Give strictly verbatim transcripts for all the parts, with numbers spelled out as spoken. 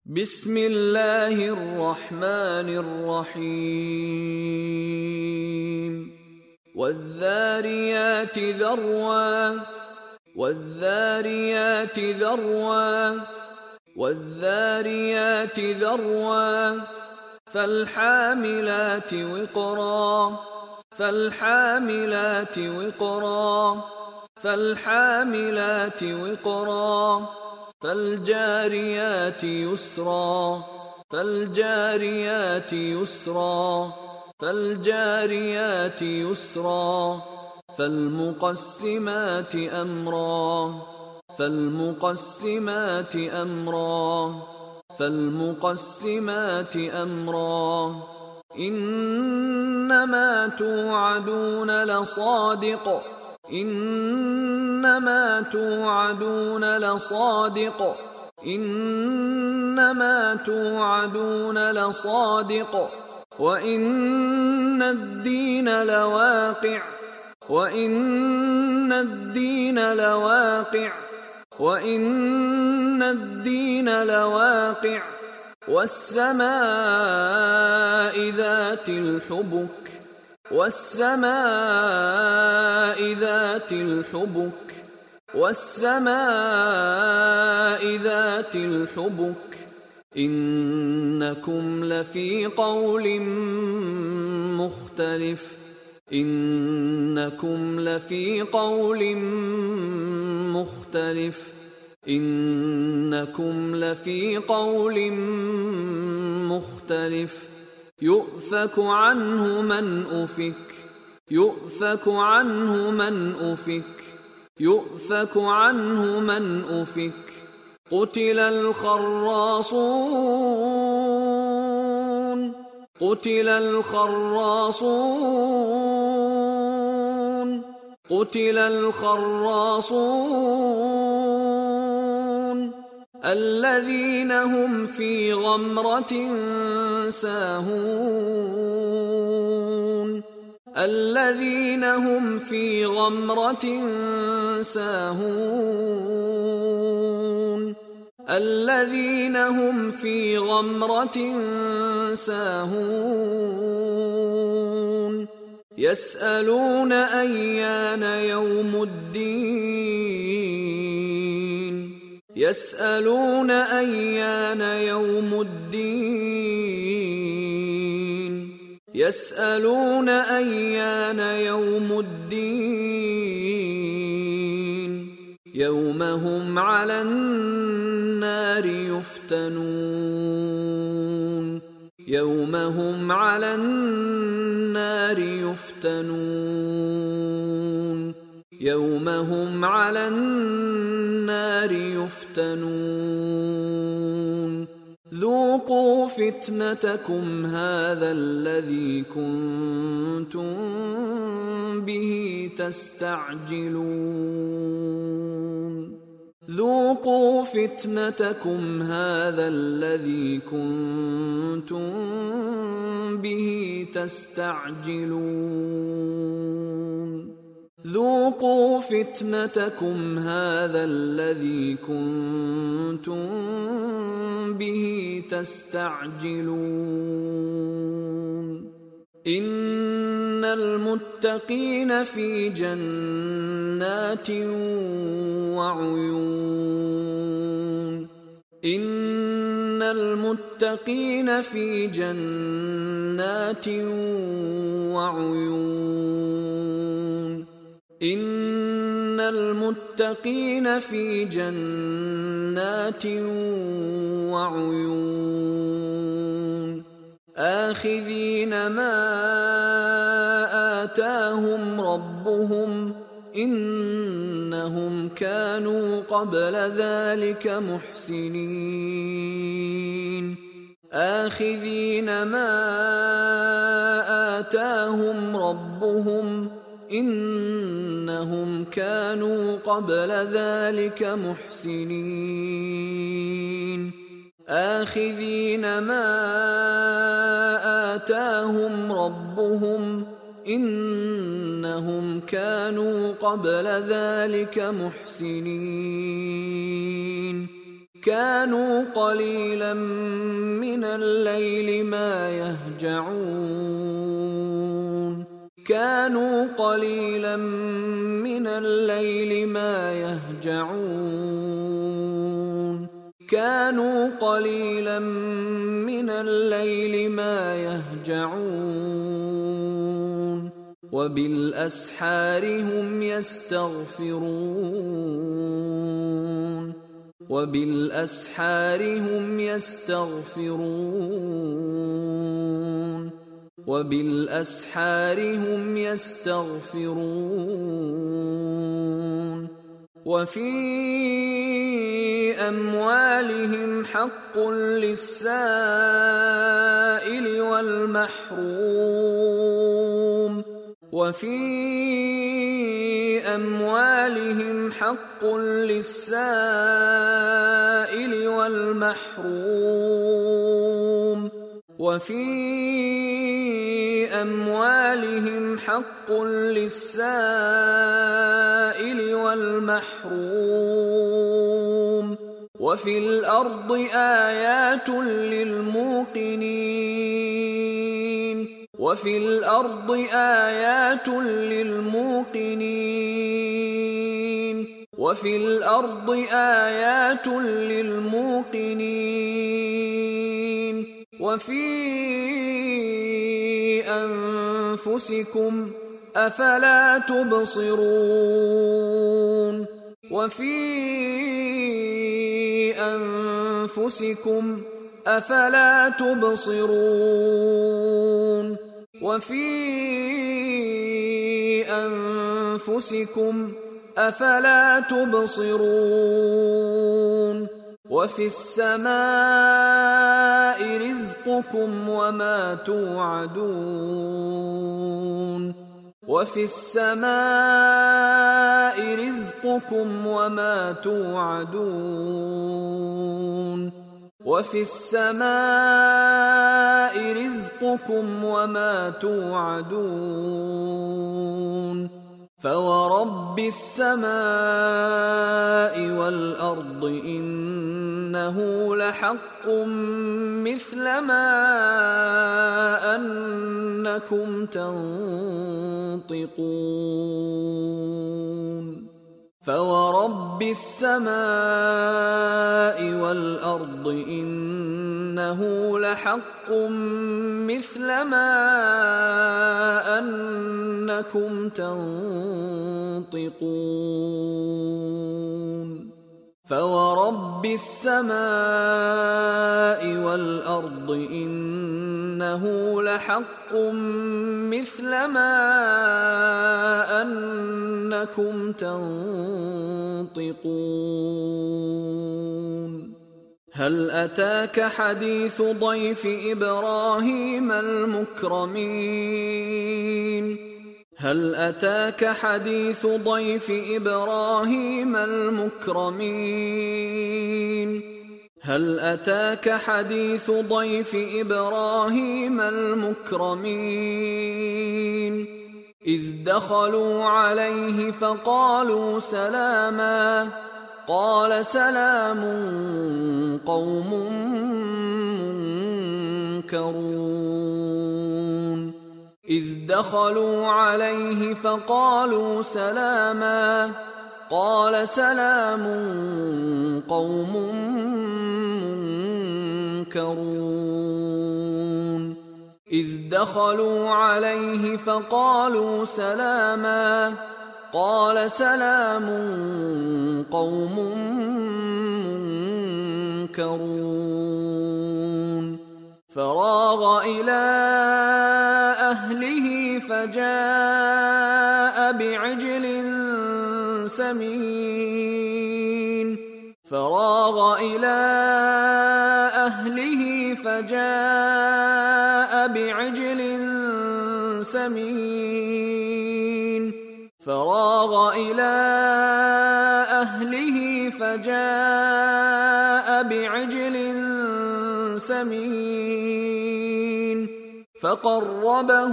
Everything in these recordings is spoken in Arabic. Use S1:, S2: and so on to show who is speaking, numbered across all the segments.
S1: بسم الله الرحمن الرحيم والذاريات ذروا والذاريات ذروا والذاريات ذروا فالحاملات وقرا فالحاملات وقرا فالحاملات وقرا فالجاريات يسرا فالجاريات يسرا فالجاريات يسرا فالمقسمات أمرا فالمقسمات أمرا فالمقسمات أمرا إنما توعدون لصادق إنما توعدون لصادق إنما توعدون لصادق وإن الدين لواقع وإن الدين لواقع وإن الدين لواقع والسماء ذات الحبك والسماء ذات الحبك والسماء ذات الحبك إنكم لفي قول مختلف إنكم لفي قول مختلف إنكم لفي قول مختلف يؤفك عنه من أفك يؤفك عنه من أفك يؤفك عنه من أفك قتل الخراصون قتل الخراصون قتل الخراصون الذين هم في غمرة ساهون الذين هم في غمرة ساهون الذين هم في غمرة ساهون يسألون أيان يوم الدين يسألون أيان يوم الدين يسألون أيان يوم الدين يوم هم على النار يفتنون يوم هم على النار يفتنون يوم هم على النار يفتنون ذوقوا فتنتكم هذا الذي كنتم به تستعجلون ذوقوا فتنتكم هذا الذي كنتم به تستعجلون ذوقوا فتنتكم هذا الذي كنتم به تستعجلون إن المتقين في جنات وعيون إن المتقين في جنات وعيون إن المتقين في جنات وعيون آخذين ما آتاهم ربهم إنهم كانوا قبل ذلك محسنين آخذين ما آتاهم ربهم إنهم كانوا قبل ذلك محسنين آخذين ما آتاهم ربهم إنهم كانوا قبل ذلك محسنين كانوا قليلا من الليل ما يهجعون كانوا قليلا من الليل ما يهجعون كانوا قليلا من الليل ما يهجعون وبالأسحار هم يستغفرون وبالأسحار هم يستغفرون وبالأسحار هم يستغفرون وفي أموالهم حق للسائل والمحروم وفي أموالهم حق للسائل والمحروم وفي أموالهم حق للسائل والمحروم وفي الأرض آيات للموقنين وفي الأرض آيات للموقنين وفي الأرض آيات للموقنين وفي أنفسكم أفلا تبصرون وفي أنفسكم أفلا تبصرون وفي أنفسكم أفلا تبصرون وفي السماء رزقكم وما توعدون وفي السماء رزقكم وما توعدون وفي السماء رزقكم وما توعدون فورب السماء والأرض إنه لحق مثل ما أنكم تنطقون فورب السماء والأرض إنه لحق مثل ما أنكم تنطقون فورب السماء والأرض إنه لحق مثل ما أنكم تنطقون هل أتاك حديث ضيف إبراهيم المكرمين هل أتاك حديث ضيف إبراهيم المكرمين هل أتاك حديث ضيف إبراهيم المكرمين إذ دخلوا عليه فقالوا سلاما قال سلام قوم منكرون إذ دخلوا عليه فقالوا سلاما قال سلام قوم منكرون إذ دخلوا عليه فقالوا سلاما قال سلام قوم منكرون فراغ إلى أهله فجاء بعجل سمين فراغ إلى أهله فجاء بعجل سمين فراغ إلى أهله فجاء بعجل سمين فقربه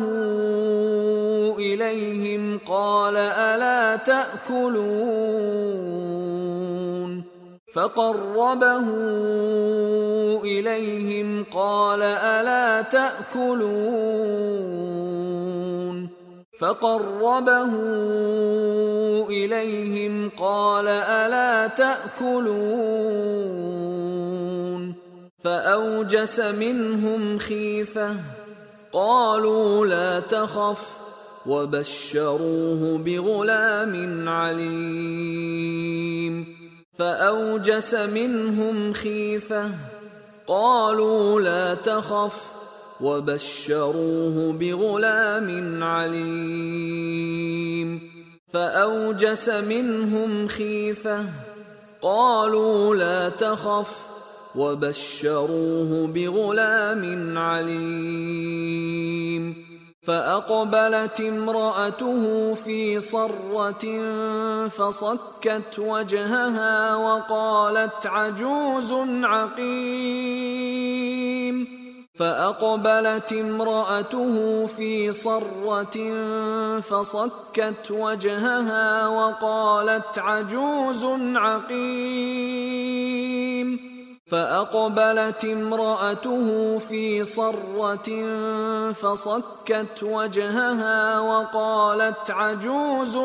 S1: إليهم قال ألا تأكلون فقربه إليهم قال ألا تأكلون فقربه إليهم قال ألا تأكلون فأوجس منهم خيفة قالوا لا تخف وبشروه بغلام عليم فأوجس منهم خيفة قالوا لا تخف وبشروه بغلام عليم فأوجس منهم خيفة قالوا لا تخف وبشروه بغلام عليم فأقبلت امرأته في صرة فصكت وجهها وقالت عجوز عقيم فأقبلت امرأته في صرة فصكت وجهها وقالت عجوز عقيم فأقبلت امرأته في صرة فصكت وجهها وقالت عجوز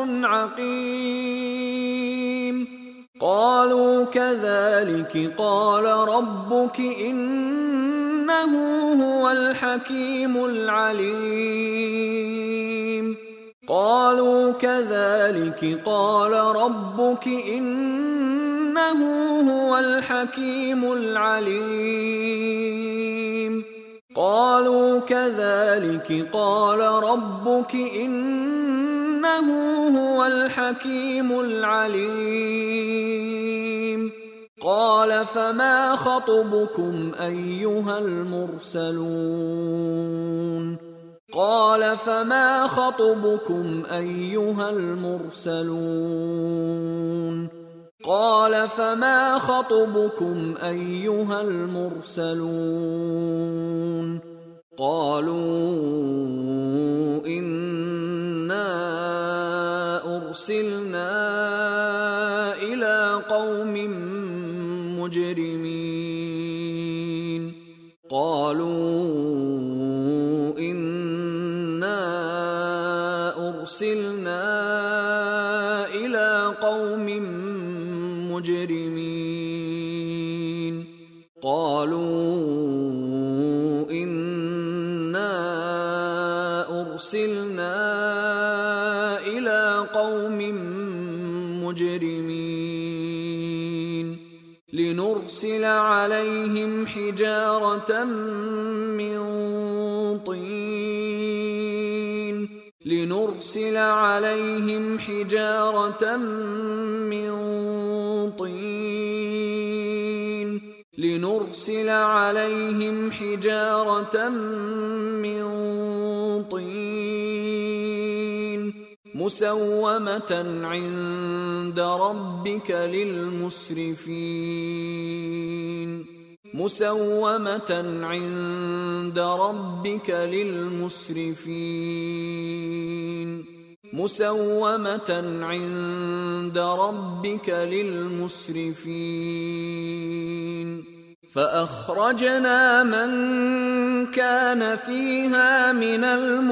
S1: عقيم قالوا كذلك قال ربك إنه هو الحكيم العليم قالوا كذلك قال ربك إنه هو الحكيم العليم قالوا كذلك قال ربك إنه هو الحكيم العليم قال فما خطبكم أيها المرسلون قال فما خطبكم أيها المرسلون قال فما خطبكم أيها المرسلون قالوا إنا أرسلنا إلى قوم مجرمين قالوا إنا أرسلنا إلى قوم مجرمين قالوا إنا أرسلنا إلى قوم مجرمين لنرسل عليهم حجارة من طين لنرسل عليهم حجارة من طين لنرسل عليهم حجارة من طين مسومة عند ربك للمسرفين مسومة عند ربك للمسرفين مسومة عند ربك للمسرفين فأخرجنا من كان فيها من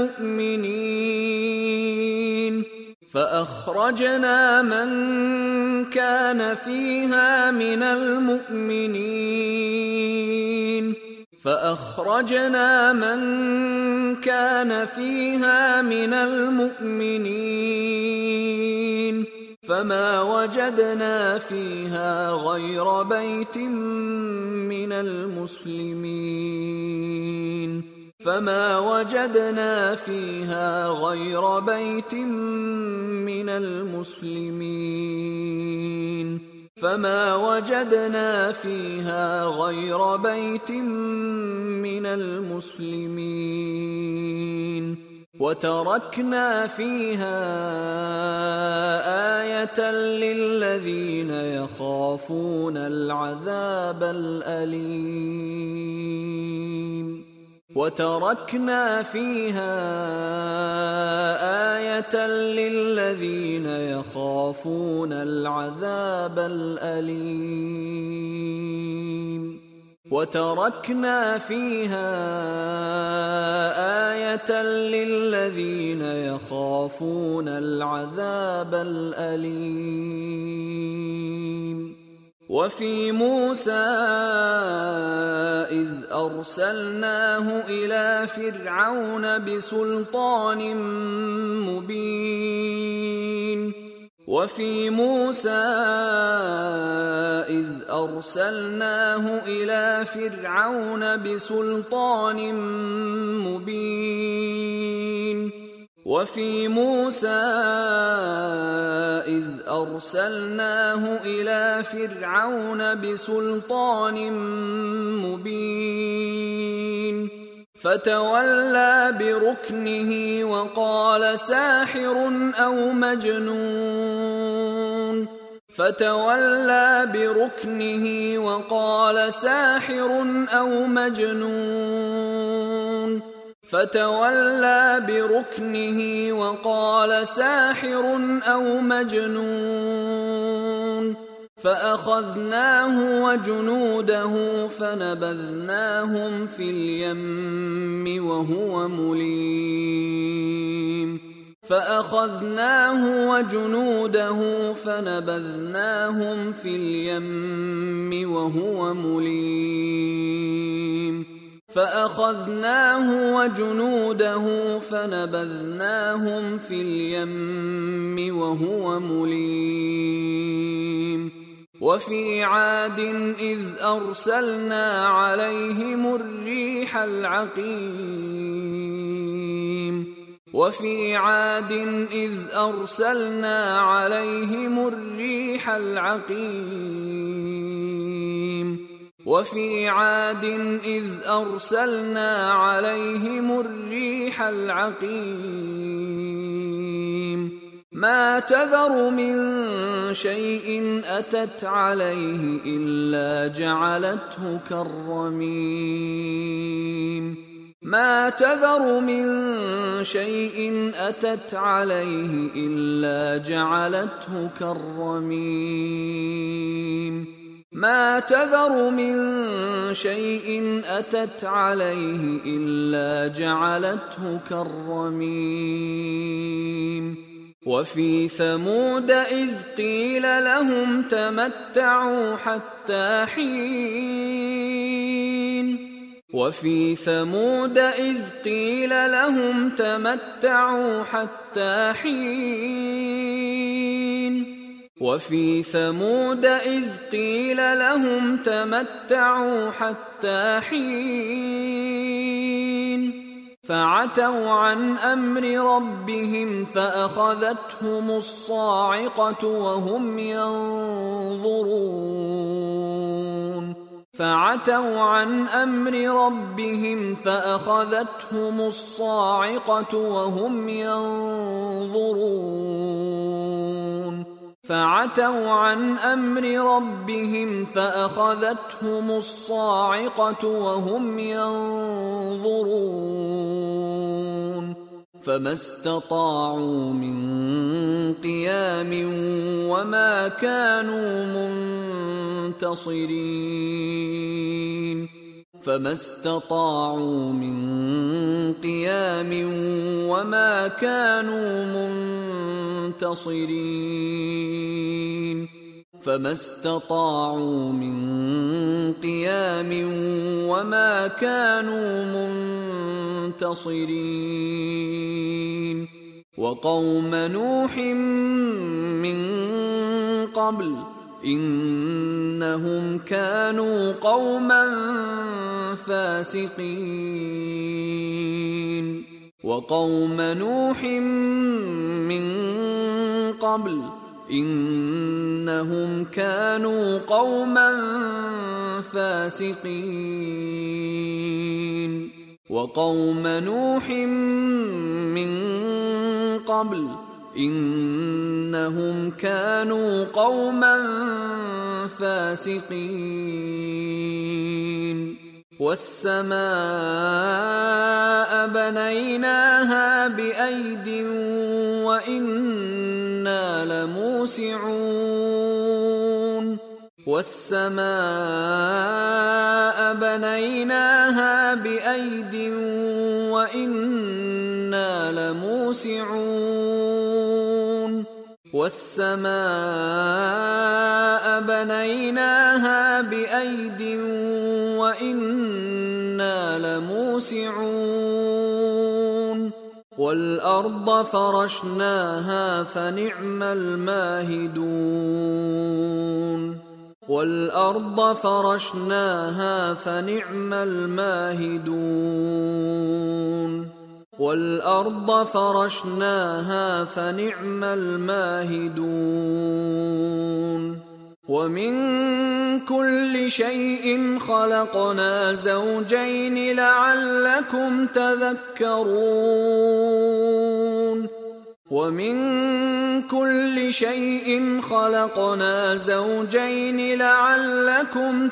S1: المؤمنين فأخرجنا من كان فيها من المؤمنين فأخرجنا من كان فيها من المؤمنين فما وجدنا فيها غير بيت من المسلمين فما وجدنا فيها غير بيت من المسلمين فما وجدنا فيها غير بيت من المسلمين وتركنا فيها آية للذين يخافون العذاب الأليم وتركنا فيها آية للذين يخافون العذاب الأليم وتركنا فيها آية للذين يخافون العذاب الأليم وفي موسى إذ أرسلناه إلى فرعون بسلطان مبين وفي موسى إذ أرسلناه إلى فرعون بسلطان مبين وفي موسى إذ أرسلناه إلى فرعون بسلطان مبين فتولى بركنه وقال ساحر أو مجنون فتولى بركنه وقال ساحر أو مجنون فتولى بركنه وقال ساحر أو مجنون فأخذناه وجنوده فنبذناهم في اليم وهو مليم فأخذناه وجنوده فنبذناهم في اليم وهو مليم فأخذناه وجنوده فنبذناهم في اليم وهو مليم وفي عاد إذ أرسلنا عليهم الريح العقيم وفي عاد إذ أرسلنا عليهم الريح العقيم وفي عاد إذ أرسلنا عليهم الريح العقيم ما تذر من شيء أتت عليه إلا جعلته كالرميم ما تذر من شيء أتت عليه إلا جعلته كالرميم ما تذر من شيء أتت عليه إلا جعلته كالرميم وفي ثمود إذ قيل لهم تمتعوا حتى حين وفي ثمود إذ قيل لهم تمتعوا حتى حين وفي ثمود إذ قيل لهم تمتعوا حتى حين فعتوا عن أمر ربهم فأخذتهم الصاعقة وهم ينظرون فعتوا عن أمر ربهم فأخذتهم الصاعقة وهم ينظرون فعتوا عن أمر ربهم فأخذتهم الصاعقة وهم ينظرون فما استطاعوا من قيام وما كانوا منتصرين فما استطاعوا من قيام وما كانوا منتصرين فما استطاعوا من قيام وما كانوا منتصرين وقوم نوح من قبل إنهم كانوا قوما فاسقين وقوم نوح من قبل إنهم كانوا قوما فاسقين وقوم نوح من قبل إنهم كانوا قوما فاسقين والسماء بنيناها بأيد وإنا لموسعون والسماء بنيناها بأيد وإنا لموسعون والسماء بنيناها بأيد وإنا لموسعون والأرض فرشناها فنعم الماهدون والأرض فرشناها فنعم الماهدون والأرض فرشناها فنعم الماهدون ومن كل شيء خلقنا زوجين لعلكم تذكرون ومن كل شيء خلقنا زوجين لعلكم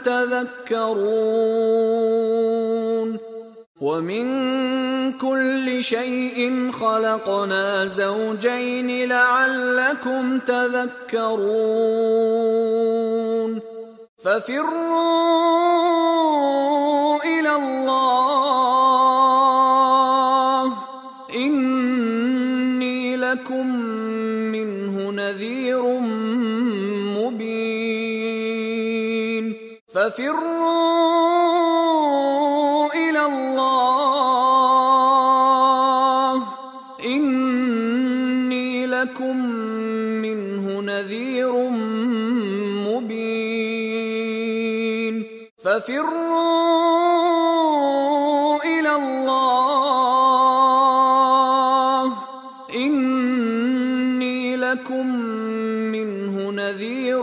S1: تذكرون ومن كل شيء خلقنا زوجين لعلكم تذكرون ففروا إلى الله إني لكم منه نذير مبين ففروا إلى الله إني لكم منه نذير مبين ففروا إلى الله إني لكم منه نذير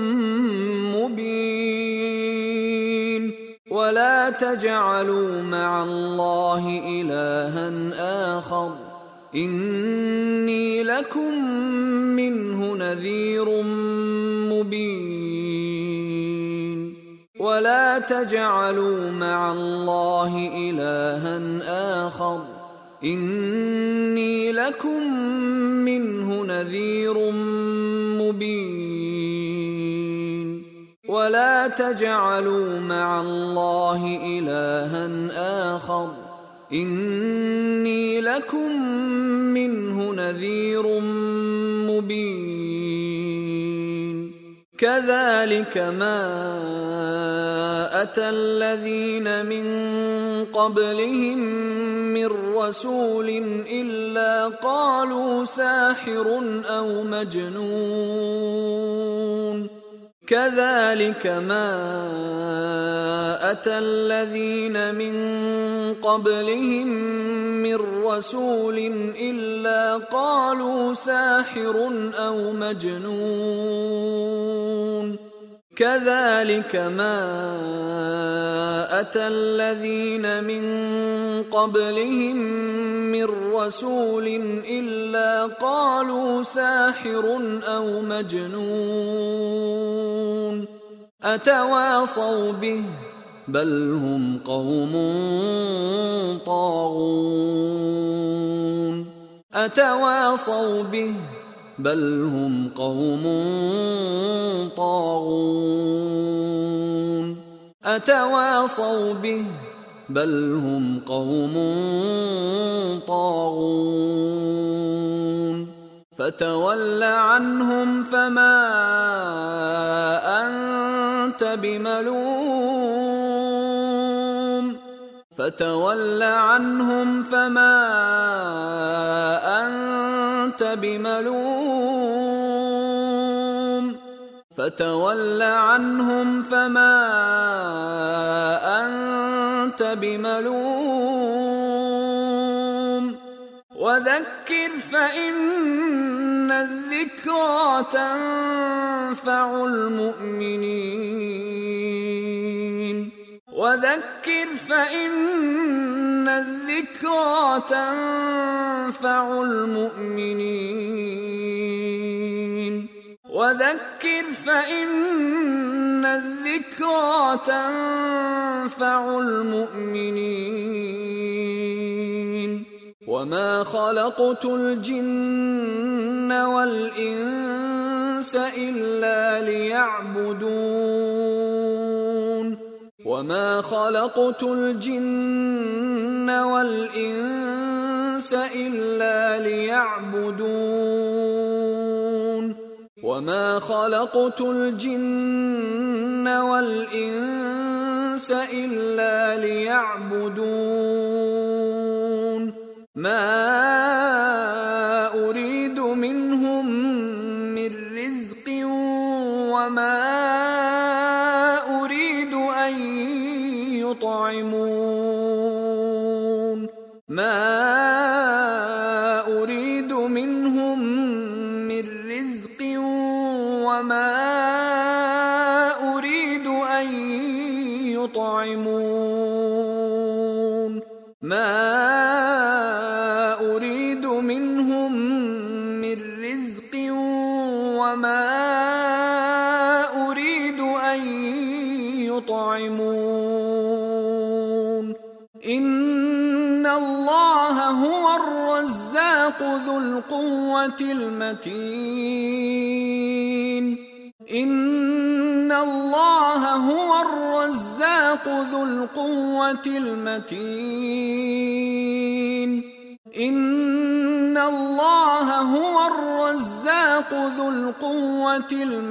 S1: مبين ولا تجعلوا مع الله إلها آخر إني لكم منه نذير مبين ولا تجعلوا مع الله إلها آخر إني لكم منه نذير مبين ولا تجعلوا مع الله إلها آخر إني لكم منه نذير مبين كذلك ما أتى الذين من قبلهم من رسول إلا قالوا ساحر أو مجنون كذلك ما أتى الذين من قبلهم من رسول إلا قالوا ساحر أو مجنون كذلك ما أتى الذين من قبلهم من رسول إلا قالوا ساحر أو مجنون أتواصوا به بل هم قوم طاغون أتواصوا به بل هم قوم طاغون أتواصوا به بل هم قوم طاغون فتول عنهم فما أنت بملوم فتول عنهم فما أنت بملوم فتول عنهم فما أنت بملوم وذكر فإن الذكرى تنفع المؤمنين وذكر فإن الذكرى تنفع المؤمنين وذكر فإن الذكرى تنفع المؤمنين وما خلقت الجن والإنس إلا ليعبدون وما خلقت الجن والإنس إلا ليعبدون وما خلقت الجن والإنس إلا ليعبدون ما أريد منهم من رزق وما أريد أن يطعمون ما أريد منهم من رزق وما أريد أن يطعمون ما أريد منهم من رزق وما أريد أن يطعمون إن الله هو الرزاق ذو القوة المتين إن الله هو الرزاق ذو القوة المتين إن الله هو الرزاق ذو القوة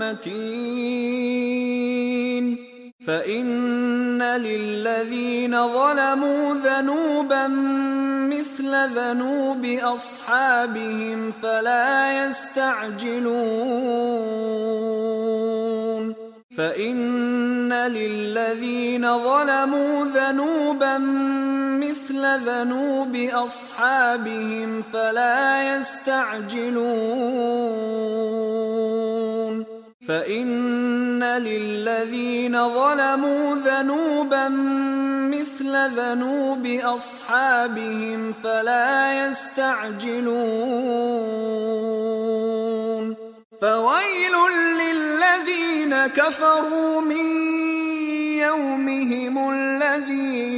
S1: المتين فإن للذين ظلموا ذنوبا مثل ذنوب أصحابهم فلا يستعجلون فإن للذين ظلموا ذنوبا مثل ذنوب أصحابهم فلا يستعجلون فإن للذين ظلموا ذنوبا مثل ذنوب أصحابهم فلا يستعجلون فويل للذين كفروا من يومهم الذي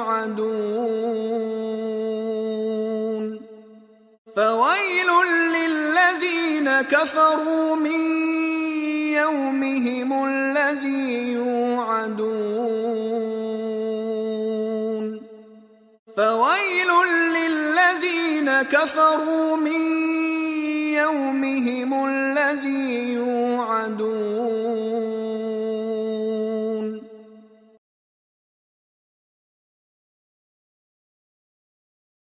S1: يوعدون فويل للذين كفروا من يومهم الذي يوعدون فويل للذين كفروا من يومهم الذي يوعدون